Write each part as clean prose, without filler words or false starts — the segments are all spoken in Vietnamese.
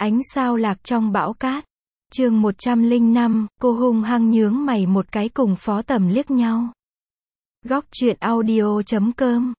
Ánh sao lạc trong bão cát. Chương 105, cô hung hăng nhướng mày một cái cùng Phó Tầm liếc nhau. Góc truyện audio.com.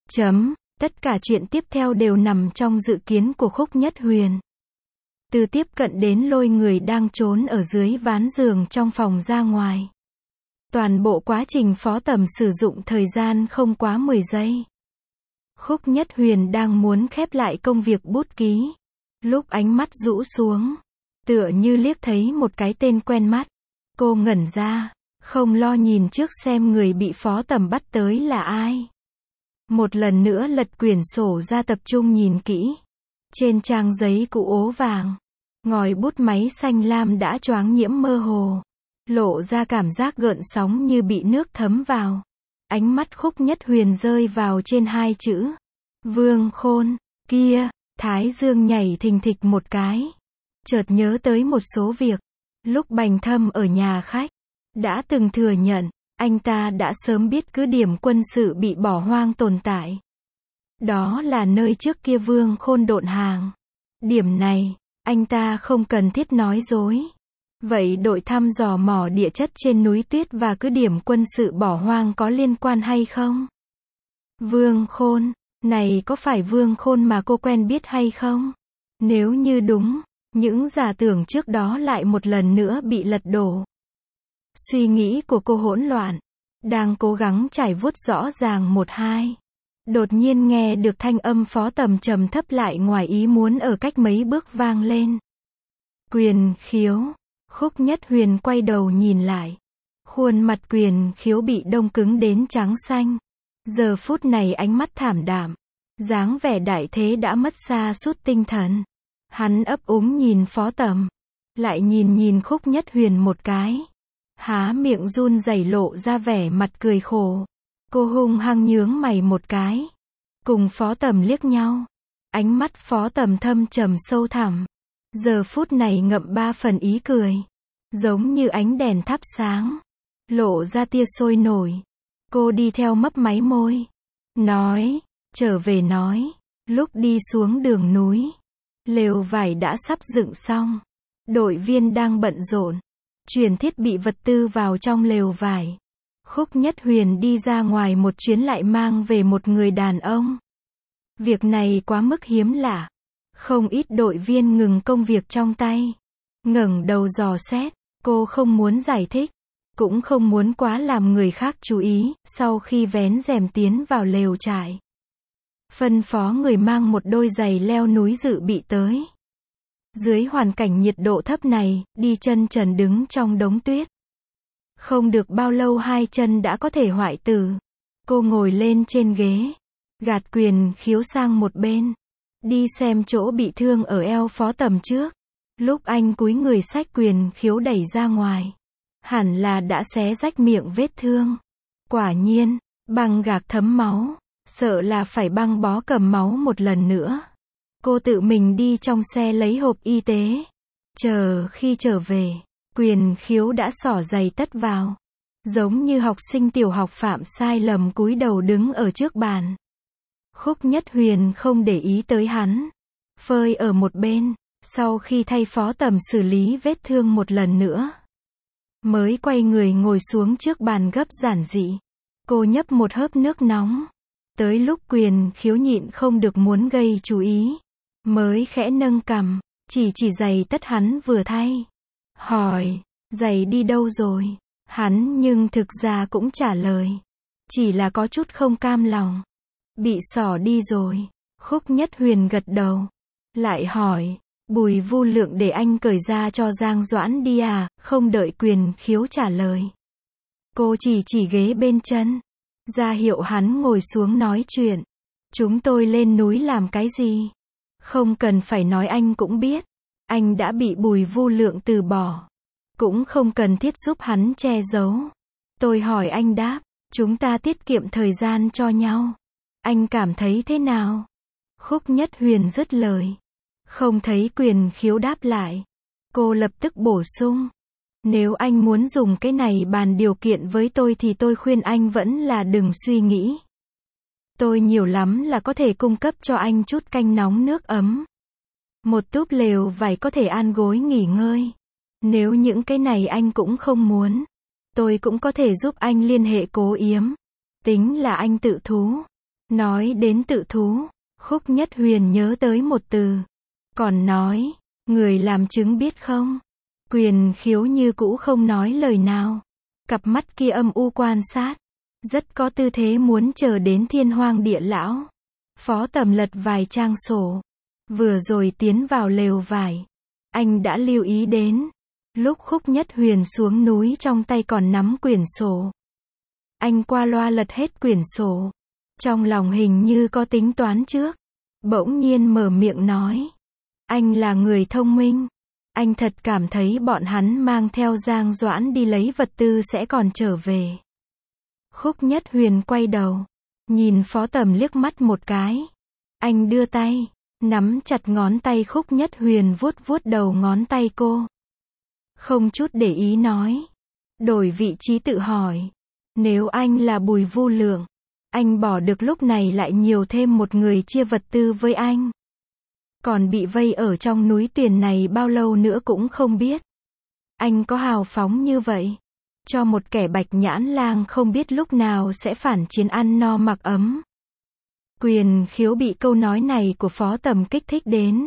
Tất cả chuyện tiếp theo đều nằm trong dự kiến của Khúc Nhất Huyền. Từ tiếp cận đến lôi người đang trốn ở dưới ván giường trong phòng ra ngoài. Toàn bộ quá trình Phó Tầm sử dụng thời gian không quá 10 giây. Khúc Nhất Huyền đang muốn khép lại công việc bút ký. Lúc ánh mắt rũ xuống, tựa như liếc thấy một cái tên quen mắt. Cô ngẩn ra, không lo nhìn trước xem người bị Phó Tầm bắt tới là ai. Một lần nữa lật quyển sổ ra tập trung nhìn kỹ. Trên trang giấy cũ ố vàng, ngòi bút máy xanh lam đã choáng nhiễm mơ hồ, lộ ra cảm giác gợn sóng như bị nước thấm vào. Ánh mắt Khúc Nhất Huyền rơi vào trên hai chữ Vương Khôn. Kia, thái dương nhảy thình thịch một cái. Chợt nhớ tới một số việc. Lúc Bành Thâm ở nhà khách, đã từng thừa nhận, anh ta đã sớm biết cứ điểm quân sự bị bỏ hoang tồn tại. Đó là nơi trước kia Vương Khôn độn hàng. Điểm này, anh ta không cần thiết nói dối. Vậy đội thăm dò mỏ địa chất trên núi tuyết và cứ điểm quân sự bỏ hoang có liên quan hay không? Vương Khôn, này có phải Vương Khôn mà cô quen biết hay không? Nếu như đúng, những giả tưởng trước đó lại một lần nữa bị lật đổ. Suy nghĩ của cô hỗn loạn, đang cố gắng trải vuốt rõ ràng một hai. Đột nhiên nghe được thanh âm Phó Tầm trầm thấp lại ngoài ý muốn ở cách mấy bước vang lên. Quyền Khiếu. Khúc Nhất Huyền quay đầu nhìn lại. Khuôn mặt Quyền Khiếu bị đông cứng đến trắng xanh. Giờ phút này ánh mắt thảm đạm. Dáng vẻ đại thế đã mất xa sút tinh thần. Hắn ấp úng nhìn Phó Tầm. Lại nhìn Khúc Nhất Huyền một cái. Há miệng run rẩy lộ ra vẻ mặt cười khổ. Cô hung hăng nhướng mày một cái. Cùng Phó Tầm liếc nhau. Ánh mắt Phó Tầm thâm trầm sâu thẳm. Giờ phút này ngậm ba phần ý cười. Giống như ánh đèn thắp sáng. Lộ ra tia sôi nổi. Cô đi theo mấp máy môi. Nói, trở về nói. Lúc đi xuống đường núi, lều vải đã sắp dựng xong. Đội viên đang bận rộn chuyển thiết bị vật tư vào trong lều vải. Khúc Nhất Huyền đi ra ngoài một chuyến lại mang về một người đàn ông. Việc này quá mức hiếm lạ. Không ít đội viên ngừng công việc trong tay, ngẩng đầu dò xét. Cô không muốn giải thích, cũng không muốn quá làm người khác chú ý. Sau khi vén rèm tiến vào lều trại, phân phó người mang một đôi giày leo núi dự bị tới. Dưới hoàn cảnh nhiệt độ thấp này, đi chân trần đứng trong đống tuyết, không được bao lâu hai chân đã có thể hoại tử. Cô ngồi lên trên ghế, gạt Quyền Khiếu sang một bên, đi xem chỗ bị thương ở eo Phó Tầm trước. Lúc anh cúi người xách Quyền Khiếu đẩy ra ngoài, hẳn là đã xé rách miệng vết thương. Quả nhiên, băng gạc thấm máu, sợ là phải băng bó cầm máu một lần nữa. Cô tự mình đi trong xe lấy hộp y tế. Khi trở về, Quyền Khiếu đã xỏ giày tất vào. Giống như học sinh tiểu học phạm sai lầm cúi đầu đứng ở trước bàn. Khúc Nhất Huyền không để ý tới hắn. Phơi ở một bên, sau khi thay Phó Tầm xử lý vết thương một lần nữa, mới quay người ngồi xuống trước bàn gấp giản dị. Cô nhấp một hớp nước nóng. Tới lúc Quyền Khiếu nhịn không được muốn gây chú ý, mới khẽ nâng cằm, chỉ giày tất hắn vừa thay. Hỏi, giày đi đâu rồi? Hắn nhưng thực ra cũng trả lời, chỉ là có chút không cam lòng. Bị xỏ đi rồi. Khúc Nhất Huyền gật đầu. Lại hỏi, Bùi Vu Lượng để anh cởi ra cho Giang Doãn đi à? Không đợi Quyền Khiếu trả lời, cô chỉ ghế bên chân, ra hiệu hắn ngồi xuống nói chuyện. Chúng tôi lên núi làm cái gì? Không cần phải nói, anh cũng biết. Anh đã bị Bùi Vu Lượng từ bỏ, cũng không cần thiết giúp hắn che giấu. Tôi hỏi anh đáp, chúng ta tiết kiệm thời gian cho nhau. Anh cảm thấy thế nào? Khúc Nhất Huyền dứt lời, không thấy Quyền Khiếu đáp lại. Cô lập tức bổ sung, nếu anh muốn dùng cái này bàn điều kiện với tôi thì tôi khuyên anh vẫn là đừng suy nghĩ. Tôi nhiều lắm là có thể cung cấp cho anh chút canh nóng nước ấm. Một túp lều vải có thể an gối nghỉ ngơi. Nếu những cái này anh cũng không muốn, tôi cũng có thể giúp anh liên hệ Cố Yếm. Tính là anh tự thú. Nói đến tự thú, Khúc Nhất Huyền nhớ tới một từ. Còn nói, người làm chứng biết không? Quyền Khiếu như cũ không nói lời nào. Cặp mắt kia âm u quan sát. Rất có tư thế muốn chờ đến thiên hoang địa lão. Phó Tầm lật vài trang sổ. Vừa rồi tiến vào lều vải. Anh đã lưu ý đến. Lúc Khúc Nhất Huyền xuống núi trong tay còn nắm quyển sổ. Anh qua loa lật hết quyển sổ. Trong lòng hình như có tính toán trước. Bỗng nhiên mở miệng nói. Anh là người thông minh. Anh thật cảm thấy bọn hắn mang theo Giang Doãn đi lấy vật tư sẽ còn trở về. Khúc Nhất Huyền quay đầu. Nhìn Phó Tầm liếc mắt một cái. Anh đưa tay. Nắm chặt ngón tay Khúc Nhất Huyền vuốt vuốt đầu ngón tay cô. Không chút để ý nói. Đổi vị trí tự hỏi. Nếu anh là Bùi Vu Lượng, anh bỏ được lúc này lại nhiều thêm một người chia vật tư với anh. Còn bị vây ở trong núi Tuyền này bao lâu nữa cũng không biết. Anh có hào phóng như vậy. Cho một kẻ Bạch Nhãn Lang không biết lúc nào sẽ phản chiến ăn no mặc ấm. Quyền Khiếu bị câu nói này của Phó Tầm kích thích đến.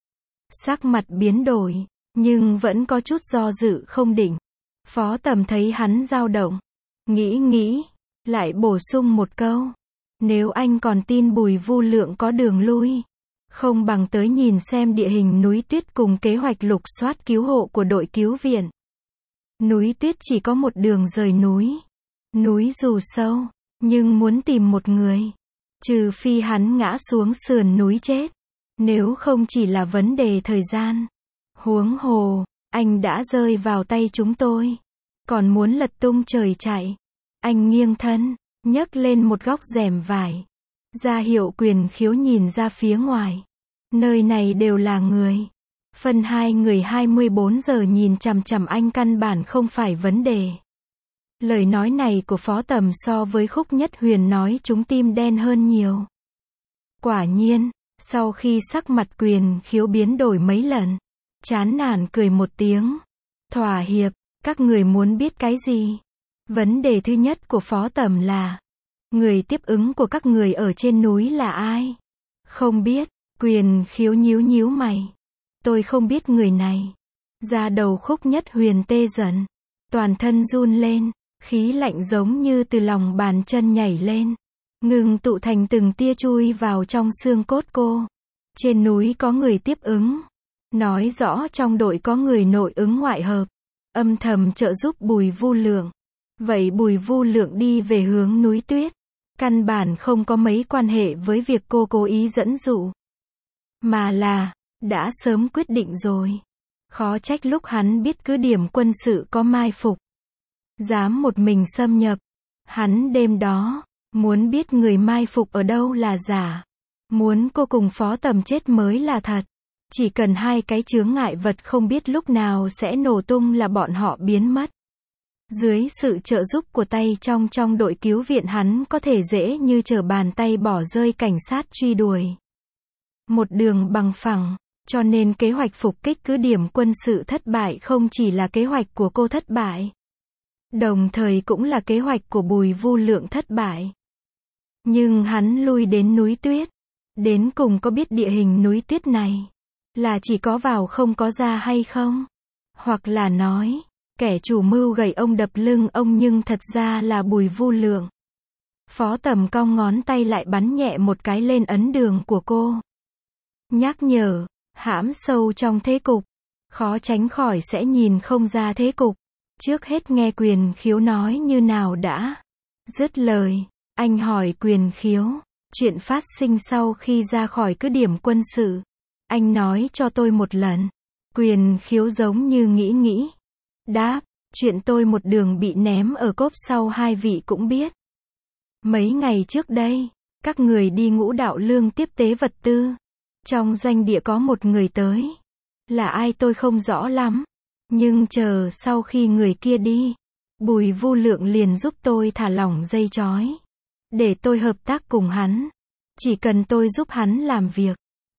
Sắc mặt biến đổi, nhưng vẫn có chút do dự không định. Phó Tầm thấy hắn dao động. Nghĩ, lại bổ sung một câu. Nếu anh còn tin Bùi Vu Lượng có đường lui, không bằng tới nhìn xem địa hình núi tuyết cùng kế hoạch lục soát cứu hộ của đội cứu viện. Núi tuyết chỉ có một đường rời núi. Núi dù sâu, nhưng muốn tìm một người, trừ phi hắn ngã xuống sườn núi chết. Nếu không chỉ là vấn đề thời gian. Huống hồ, anh đã rơi vào tay chúng tôi. Còn muốn lật tung trời chạy. Anh nghiêng thân, nhấc lên một góc rèm vải. Ra hiệu Quyền Khiếu nhìn ra phía ngoài. Nơi này đều là người. Phân hai người 24 giờ nhìn chằm chằm anh căn bản không phải vấn đề. Lời nói này của Phó Tầm so với Khúc Nhất Huyền nói chúng tim đen hơn nhiều. Quả nhiên, sau khi sắc mặt Quyền Khiếu biến đổi mấy lần, chán nản cười một tiếng. Thỏa hiệp, các người muốn biết cái gì? Vấn đề thứ nhất của Phó Tầm là, người tiếp ứng của các người ở trên núi là ai? Không biết. Quyền Khiếu nhíu mày. Tôi không biết người này. Da đầu Khúc Nhất Huyền tê dần. Toàn thân run lên. Khí lạnh giống như từ lòng bàn chân nhảy lên. Ngừng tụ thành từng tia chui vào trong xương cốt cô. Trên núi có người tiếp ứng. Nói rõ trong đội có người nội ứng ngoại hợp. Âm thầm trợ giúp Bùi Vu Lượng. Vậy Bùi Vu Lượng đi về hướng núi tuyết. Căn bản không có mấy quan hệ với việc cô cố ý dẫn dụ. Mà là, đã sớm quyết định rồi. Khó trách lúc hắn biết cứ điểm quân sự có mai phục. Dám một mình xâm nhập. Hắn đêm đó, muốn biết người mai phục ở đâu là giả. Muốn cô cùng Phó Tầm chết mới là thật. Chỉ cần hai cái chướng ngại vật không biết lúc nào sẽ nổ tung là bọn họ biến mất. Dưới sự trợ giúp của tay trong đội cứu viện hắn có thể dễ như trở bàn tay bỏ rơi cảnh sát truy đuổi. Một đường bằng phẳng, cho nên kế hoạch phục kích cứ điểm quân sự thất bại không chỉ là kế hoạch của cô thất bại. Đồng thời cũng là kế hoạch của Bùi Vu Lượng thất bại. Nhưng hắn lui đến núi tuyết. Đến cùng có biết địa hình núi tuyết này là chỉ có vào không có ra hay không? Hoặc là nói, kẻ chủ mưu gầy ông đập lưng ông nhưng thật ra là Bùi Vu Lượng. Phó Tầm cong ngón tay lại bắn nhẹ một cái lên ấn đường của cô. Nhắc nhở, hãm sâu trong thế cục. Khó tránh khỏi sẽ nhìn không ra thế cục. Trước hết nghe Quyền Khiếu nói như nào đã. Dứt lời, anh hỏi Quyền Khiếu. Chuyện phát sinh sau khi ra khỏi cứ điểm quân sự. Anh nói cho tôi một lần. Quyền Khiếu giống như nghĩ. Đáp, chuyện tôi một đường bị ném ở cốp sau hai vị cũng biết. Mấy ngày trước đây, các người đi Ngũ Đạo Lương tiếp tế vật tư. Trong doanh địa có một người tới. Là ai tôi không rõ lắm. Nhưng chờ sau khi người kia đi, Bùi Vu Lượng liền giúp tôi thả lỏng dây trói. Để tôi hợp tác cùng hắn. Chỉ cần tôi giúp hắn làm việc,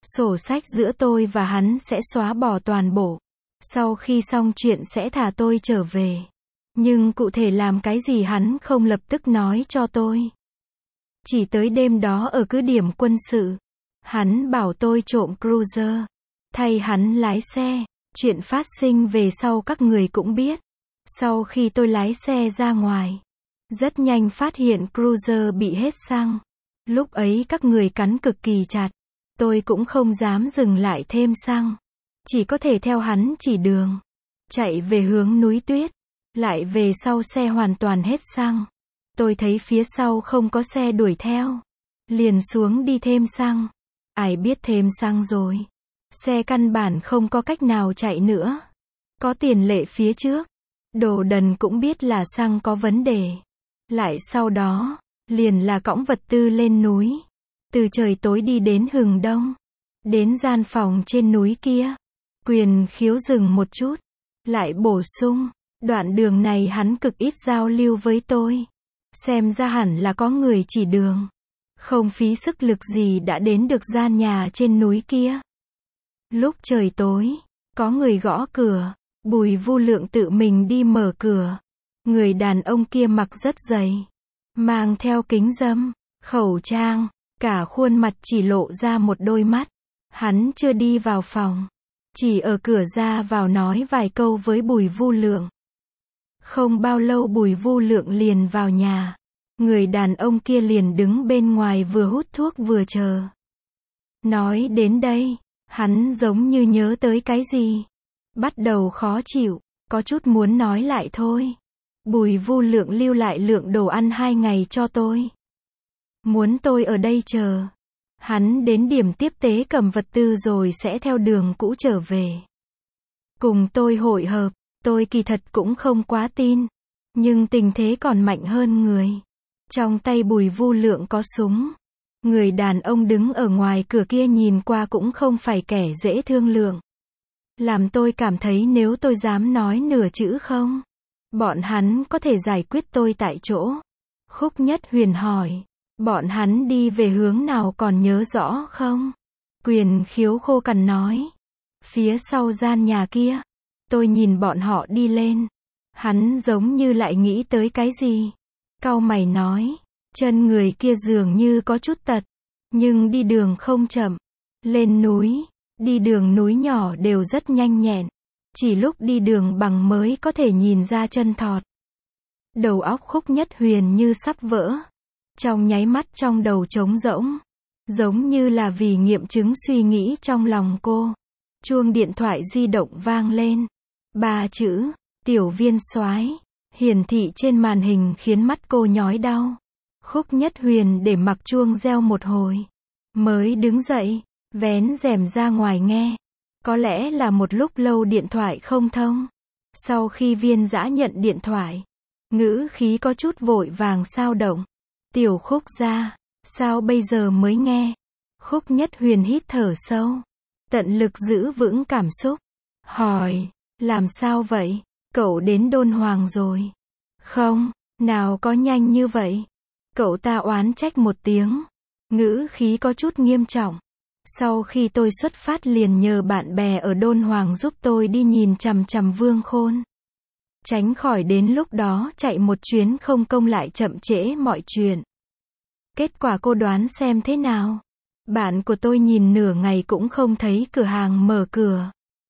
Sổ sách giữa tôi và hắn sẽ xóa bỏ toàn bộ. Sau khi xong chuyện sẽ thả tôi trở về. Nhưng cụ thể làm cái gì hắn không lập tức nói cho tôi. Chỉ tới đêm đó ở cứ điểm quân sự, hắn bảo tôi trộm cruiser, thay hắn lái xe. Chuyện phát sinh về sau các người cũng biết. Sau khi tôi lái xe ra ngoài, rất nhanh phát hiện cruiser bị hết xăng. Lúc ấy các người cắn cực kỳ chặt. Tôi cũng không dám dừng lại thêm xăng. Chỉ có thể theo hắn chỉ đường. Chạy về hướng núi tuyết. Lại về sau xe hoàn toàn hết xăng. Tôi thấy phía sau không có xe đuổi theo. Liền xuống đi thêm xăng. Ai biết thêm xăng rồi. Xe căn bản không có cách nào chạy nữa. Có tiền lệ phía trước. Đồ đần cũng biết là xăng có vấn đề. Lại sau đó, liền là cõng vật tư lên núi. Từ trời tối đi đến hừng đông. Đến gian phòng trên núi kia. Quyền Khiếu dừng một chút. Lại bổ sung. Đoạn đường này hắn cực ít giao lưu với tôi. Xem ra hẳn là có người chỉ đường. Không phí sức lực gì đã đến được gian nhà trên núi kia. Lúc trời tối, có người gõ cửa. Bùi Vu Lượng tự mình đi mở cửa. Người đàn ông kia mặc rất dày. Mang theo kính râm, khẩu trang. Cả khuôn mặt chỉ lộ ra một đôi mắt. Hắn chưa đi vào phòng. Chỉ ở cửa ra vào nói vài câu với Bùi Vu Lượng. Không bao lâu Bùi Vu Lượng liền vào nhà. Người đàn ông kia liền đứng bên ngoài vừa hút thuốc vừa chờ. Nói đến đây, hắn giống như nhớ tới cái gì. Bắt đầu khó chịu, có chút muốn nói lại thôi. Bùi Vu Lượng lưu lại lượng đồ ăn 2 ngày cho tôi. Muốn tôi ở đây chờ. Hắn đến điểm tiếp tế cầm vật tư rồi sẽ theo đường cũ trở về. Cùng tôi hội hợp, tôi kỳ thật cũng không quá tin. Nhưng tình thế còn mạnh hơn người. Trong tay Bùi Vu Lượng có súng. Người đàn ông đứng ở ngoài cửa kia nhìn qua cũng không phải kẻ dễ thương lượng. Làm tôi cảm thấy nếu tôi dám nói nửa chữ không, bọn hắn có thể giải quyết tôi tại chỗ. Khúc Nhất Huyền hỏi. Bọn hắn đi về hướng nào còn nhớ rõ không? Quyền Khiếu khô cằn nói. Phía sau gian nhà kia. Tôi nhìn bọn họ đi lên. Hắn giống như lại nghĩ tới cái gì. Cau mày nói. Chân người kia dường như có chút tật. Nhưng đi đường không chậm. Lên núi, đi đường núi nhỏ đều rất nhanh nhẹn. Chỉ lúc đi đường bằng mới có thể nhìn ra chân thọt. Đầu óc Khúc Nhất Huyền như sắp vỡ. Trong nháy mắt trong đầu trống rỗng. Giống như là vì nghiệm chứng suy nghĩ trong lòng cô. Chuông điện thoại di động vang lên. 3 chữ, Tiểu Viên soái, hiển thị trên màn hình khiến mắt cô nhói đau. Khúc Nhất Huyền để mặc chuông reo một hồi. Mới đứng dậy, vén rèm ra ngoài nghe. Có lẽ là một lúc lâu điện thoại không thông. Sau khi Viên Dã nhận điện thoại, ngữ khí có chút vội vàng xao động. Tiểu Khúc gia, sao bây giờ mới nghe? Khúc Nhất Huyền hít thở sâu, tận lực giữ vững cảm xúc. Hỏi, làm sao vậy? Cậu đến Đôn Hoàng rồi? Không, nào có nhanh như vậy. Cậu ta oán trách một tiếng. Ngữ khí có chút nghiêm trọng. Sau khi tôi xuất phát liền nhờ bạn bè ở Đôn Hoàng giúp tôi đi nhìn chằm chằm Vương Khôn. Tránh khỏi đến lúc đó chạy một chuyến không công lại chậm trễ mọi chuyện. Kết quả cô đoán xem thế nào? Bạn của tôi nhìn nửa ngày cũng không thấy cửa hàng mở cửa.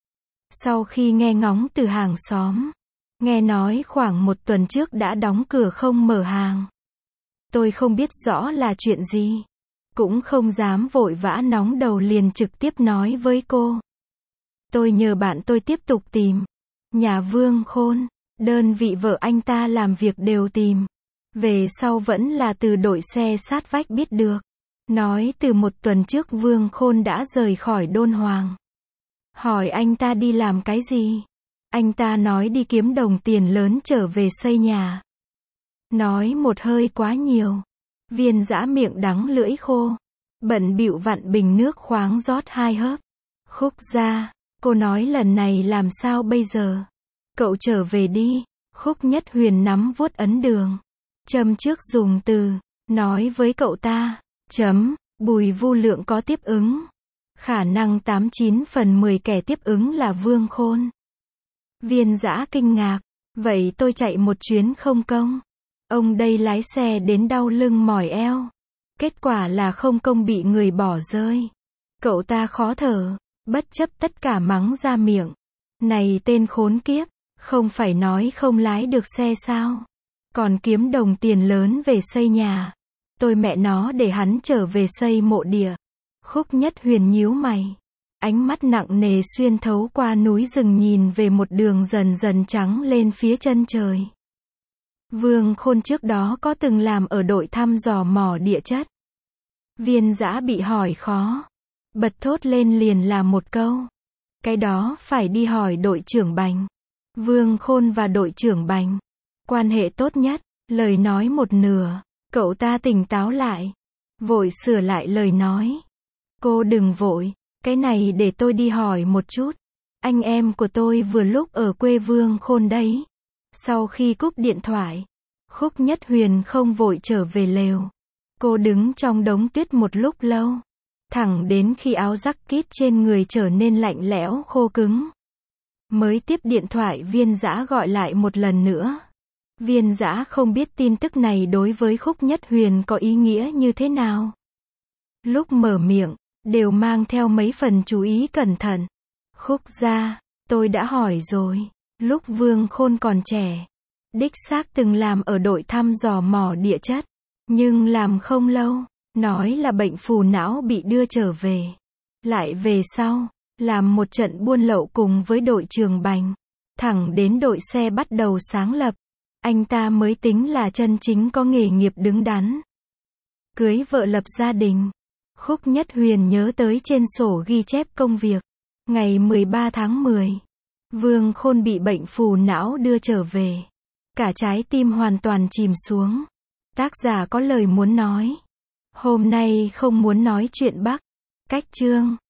Sau khi nghe ngóng từ hàng xóm, nghe nói khoảng 1 tuần trước đã đóng cửa không mở hàng. Tôi không biết rõ là chuyện gì. Cũng không dám vội vã nóng đầu liền trực tiếp nói với cô. Tôi nhờ bạn tôi tiếp tục tìm. Nhà Vương Khôn, đơn vị vợ anh ta làm việc đều tìm. Về sau vẫn là từ đội xe sát vách biết được. Nói từ 1 tuần trước Vương Khôn đã rời khỏi Đôn Hoàng. Hỏi anh ta đi làm cái gì? Anh ta nói đi kiếm đồng tiền lớn trở về xây nhà. Nói một hơi quá nhiều. Viên Dã miệng đắng lưỡi khô. Bận bịu vặn bình nước khoáng rót 2 hớp. Khúc gia, cô nói lần này làm sao bây giờ? Cậu trở về đi. Khúc Nhất Huyền nắm vuốt ấn đường. Châm trước dùng từ. Nói với cậu ta. Bùi Vu Lượng có tiếp ứng. Khả năng 89 phần 10 kẻ tiếp ứng là Vương Khôn. Viên Dã kinh ngạc. Vậy tôi chạy một chuyến không công? Ông đây lái xe đến đau lưng mỏi eo. Kết quả là không công bị người bỏ rơi. Cậu ta khó thở, bất chấp tất cả mắng ra miệng. Này tên khốn kiếp, không phải nói không lái được xe sao? Còn kiếm đồng tiền lớn về xây nhà. Tôi mẹ nó để hắn trở về xây mộ địa. Khúc Nhất Huyền nhíu mày. Ánh mắt nặng nề xuyên thấu qua núi rừng nhìn về một đường dần dần trắng lên phía chân trời. Vương Khôn trước đó có từng làm ở đội thăm dò mỏ địa chất. Viên Dã bị hỏi khó. Bật thốt lên liền là một câu. Cái đó phải đi hỏi đội trưởng Bành. Vương Khôn và đội trưởng Bành. Quan hệ tốt nhất, lời nói một nửa. Cậu ta tỉnh táo lại. Vội sửa lại lời nói. Cô đừng vội. Cái này để tôi đi hỏi một chút. Anh em của tôi vừa lúc ở quê Vương Khôn đấy. Sau khi cúp điện thoại, Khúc Nhất Huyền không vội trở về lều. Cô đứng trong đống tuyết một lúc lâu. Thẳng đến khi áo jacket trên người trở nên lạnh lẽo khô cứng. Mới tiếp điện thoại Viên Dã gọi lại một lần nữa. Viên Dã không biết tin tức này đối với Khúc Nhất Huyền có ý nghĩa như thế nào. Lúc mở miệng, đều mang theo mấy phần chú ý cẩn thận. Khúc gia, tôi đã hỏi rồi. Lúc Vương Khôn còn trẻ, đích xác từng làm ở đội thăm dò mỏ địa chất. Nhưng làm không lâu, nói là bệnh phù não bị đưa trở về. Lại về sau, làm một trận buôn lậu cùng với đội trưởng Bành. Thẳng đến đội xe bắt đầu sáng lập. Anh ta mới tính là chân chính có nghề nghiệp đứng đắn. Cưới vợ lập gia đình. Khúc Nhất Huyền nhớ tới trên sổ ghi chép công việc. Ngày 13 tháng 10. Vương Khôn bị bệnh phù não đưa trở về. Cả trái tim hoàn toàn chìm xuống. Tác giả có lời muốn nói. Hôm nay không muốn nói chuyện Bắc. Cách chương.